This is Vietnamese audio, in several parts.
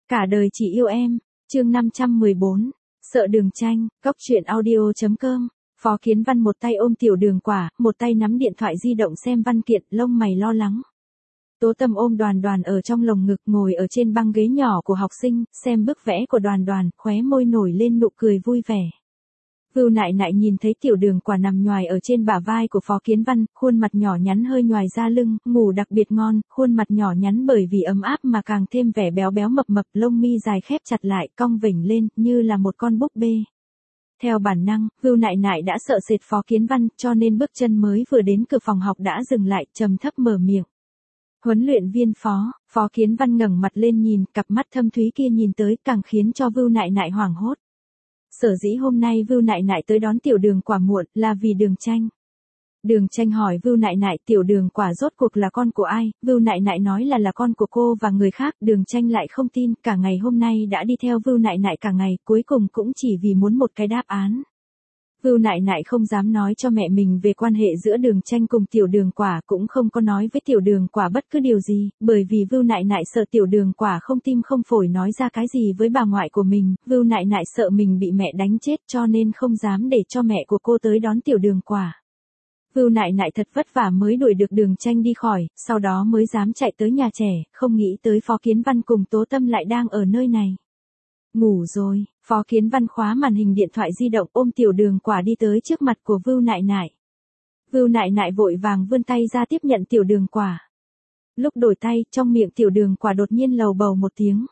Cả đời chỉ yêu em, chương 514, sợ đường tranh, góc truyện audio.com. Phó Kiến Văn một tay ôm tiểu đường quả, một tay nắm điện thoại di động xem văn kiện, lông mày lo lắng. Tố Tâm ôm Đoàn Đoàn ở trong lồng ngực, ngồi ở trên băng ghế nhỏ của học sinh, xem bức vẽ của Đoàn Đoàn, khóe môi nổi lên nụ cười vui vẻ. Vưu Nại Nại nhìn thấy tiểu đường quả nằm nhoài ở trên bả vai của Phó Kiến Văn, khuôn mặt nhỏ nhắn hơi nhoài ra lưng, ngủ đặc biệt ngon, khuôn mặt nhỏ nhắn bởi vì ấm áp mà càng thêm vẻ béo béo mập mập, lông mi dài khép chặt lại, cong vểnh lên, như là một con búp bê. Theo bản năng, Vưu Nại Nại đã sợ sệt Phó Kiến Văn, cho nên bước chân mới vừa đến cửa phòng học đã dừng lại, trầm thấp mở miệng. Huấn luyện viên Phó Kiến Văn ngẩng mặt lên nhìn, cặp mắt thâm thúy kia nhìn tới càng khiến cho Vưu Nại Nại hoảng hốt. Sở dĩ hôm nay Vưu Nại Nại tới đón tiểu đường quả muộn là vì Đường Tranh. Đường Tranh hỏi Vưu Nại Nại tiểu đường quả rốt cuộc là con của ai, Vưu Nại Nại nói là con của cô và người khác, Đường Tranh lại không tin, cả ngày hôm nay đã đi theo Vưu Nại Nại cả ngày, cuối cùng cũng chỉ vì muốn một cái đáp án. Vưu Nại Nại không dám nói cho mẹ mình về quan hệ giữa Đường Tranh cùng tiểu đường quả, cũng không có nói với tiểu đường quả bất cứ điều gì, bởi vì Vưu Nại Nại sợ tiểu đường quả không tim không phổi nói ra cái gì với bà ngoại của mình, Vưu Nại Nại sợ mình bị mẹ đánh chết cho nên không dám để cho mẹ của cô tới đón tiểu đường quả. Vưu Nại Nại thật vất vả mới đuổi được Đường Tranh đi khỏi, sau đó mới dám chạy tới nhà trẻ, không nghĩ tới Phó Kiến Văn cùng Tố Tâm lại đang ở nơi này. Ngủ rồi, Phó Kiến Văn khóa màn hình điện thoại di động, ôm tiểu đường quả đi tới trước mặt của Vưu Nại Nại. Vưu Nại Nại vội vàng vươn tay ra tiếp nhận tiểu đường quả. Lúc đổi tay, trong miệng tiểu đường quả đột nhiên lầu bầu một tiếng.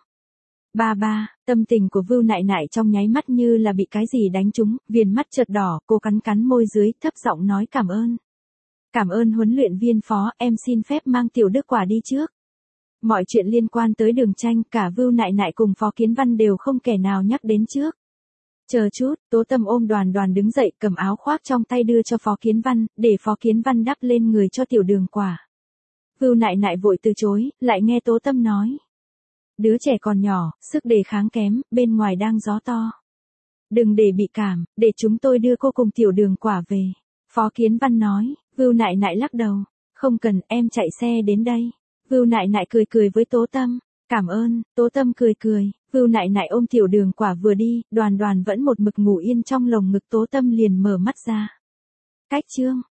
Ba, tâm tình của Vưu Nại Nại trong nháy mắt như là bị cái gì đánh trúng, viền mắt chợt đỏ, cô cắn môi dưới, thấp giọng nói cảm ơn. Cảm ơn huấn luyện viên Phó, em xin phép mang tiểu đức quả đi trước. Mọi chuyện liên quan tới Đường Tranh, cả Vưu Nại Nại cùng Phó Kiến Văn đều không kẻ nào nhắc đến trước. Chờ chút, Tố Tâm ôm Đoàn Đoàn đứng dậy, cầm áo khoác trong tay đưa cho Phó Kiến Văn, để Phó Kiến Văn đắp lên người cho tiểu đường quả. Vưu Nại Nại vội từ chối, lại nghe Tố Tâm nói. Đứa trẻ còn nhỏ, sức đề kháng kém, bên ngoài đang gió to. Đừng để bị cảm, để chúng tôi đưa cô cùng tiểu đường quả về. Phó Kiến Văn nói, Vưu Nại Nại lắc đầu. Không cần, em chạy xe đến đây. Vưu Nại Nại cười với Tố Tâm. Cảm ơn, Tố Tâm cười. Vưu Nại Nại ôm tiểu đường quả vừa đi, Đoàn Đoàn vẫn một mực ngủ yên trong lồng ngực Tố Tâm liền mở mắt ra. Cách chương.